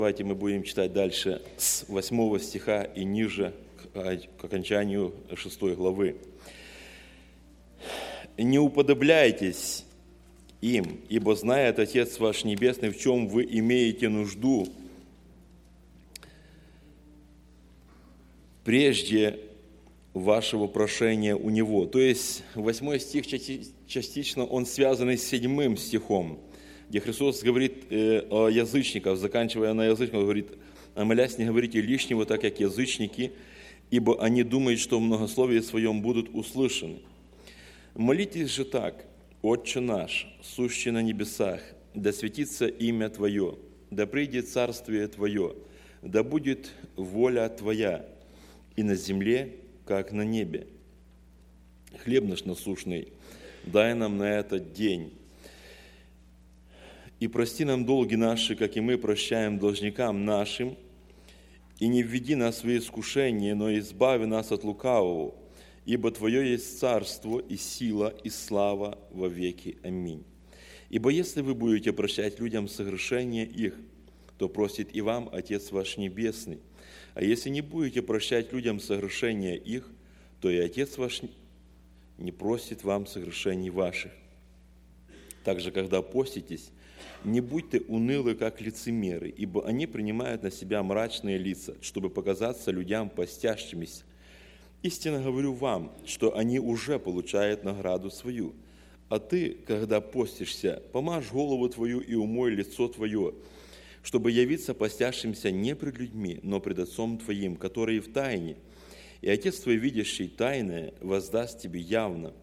Давайте мы будем читать дальше с 8 стиха и ниже к окончанию 6 главы. «Не уподобляйтесь им, ибо знает Отец ваш Небесный, в чем вы имеете нужду, прежде вашего прошения у Него». То есть 8 стих частично он связан с 7 стихом, где Христос говорит о язычниках, заканчивая на язычниках, говорит: «А молясь, не говорите лишнего, так как язычники, ибо они думают, что в многословии своем будут услышаны. Молитесь же так: Отче наш, сущий на небесах, да светится имя Твое, да придет царствие Твое, да будет воля Твоя и на земле, как на небе. Хлеб наш насущный дай нам на этот день. И прости нам долги наши, как и мы прощаем должникам нашим, и не введи нас в искушение, но избави нас от лукавого, ибо Твое есть царство и сила и слава во веки. Аминь. Ибо если вы будете прощать людям согрешения их, то простит и вам Отец ваш Небесный. А если не будете прощать людям согрешения их, то и Отец ваш не простит вам согрешений ваших. Также, когда поститесь, не будьте унылы, как лицемеры, ибо они принимают на себя мрачные лица, чтобы показаться людям постящимися. Истинно говорю вам, что они уже получают награду свою. А ты, когда постишься, помажь голову твою и умой лицо твое, чтобы явиться постящимся не пред людьми, но пред Отцом твоим, который в тайне. И Отец твой, видящий тайное, воздаст тебе явно.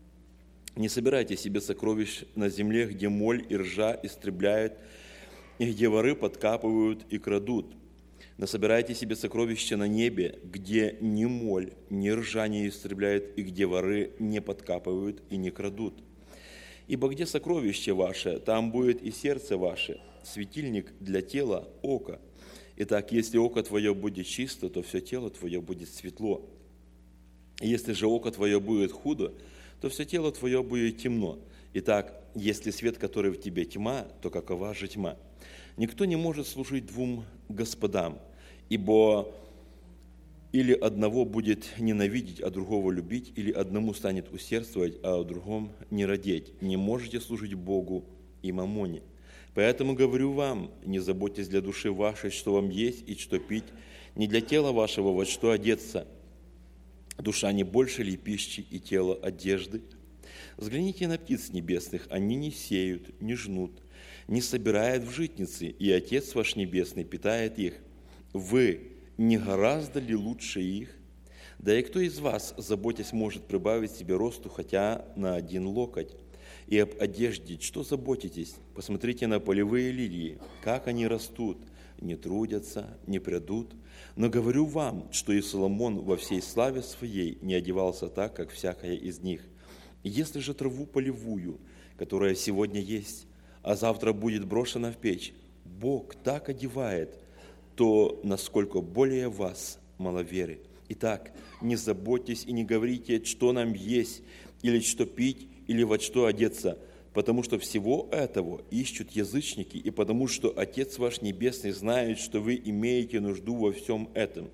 Не собирайте себе сокровищ на земле, где моль и ржа истребляют, и где воры подкапывают и крадут. Но собирайте себе сокровища на небе, где ни моль, ни ржа не истребляют, и где воры не подкапывают и не крадут. Ибо где сокровище ваше, там будет и сердце ваше, светильник для тела – око. Итак, если око твое будет чисто, то все тело твое будет светло. И если же око твое будет худо, то все тело твое будет темно. Итак, если свет, который в тебе тьма, то какова же тьма? Никто не может служить двум господам, ибо или одного будет ненавидеть, а другого любить, или одному станет усердствовать, а о другом не радеть. Не можете служить Богу и мамоне. Поэтому говорю вам, не заботьтесь для души вашей, что вам есть и что пить, не для тела вашего, во что одеться. Душа не больше ли пищи и тело одежды? Взгляните на птиц небесных, они не сеют, не жнут, не собирают в житницы, и Отец ваш Небесный питает их. Вы не гораздо ли лучше их? Да и кто из вас, заботясь, может прибавить себе росту хотя на 1 локоть? И об одежде что заботитесь? Посмотрите на полевые лилии, как они растут, не трудятся, не прядут. Но говорю вам, что и Соломон во всей славе своей не одевался так, как всякая из них. Если же траву полевую, которая сегодня есть, а завтра будет брошена в печь, Бог так одевает, то насколько более вас, маловеры. Итак, не заботьтесь и не говорите, что нам есть, или что пить, или во что одеться, потому что всего этого ищут язычники, и потому что Отец ваш Небесный знает, что вы имеете нужду во всем этом.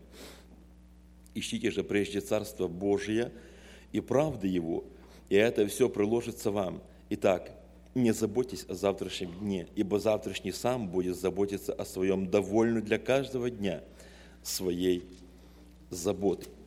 Ищите же прежде Царство Божие и правды Его, и это все приложится вам. Итак, не заботьтесь о завтрашнем дне, ибо завтрашний сам будет заботиться о своем, довольно для каждого дня своей заботы.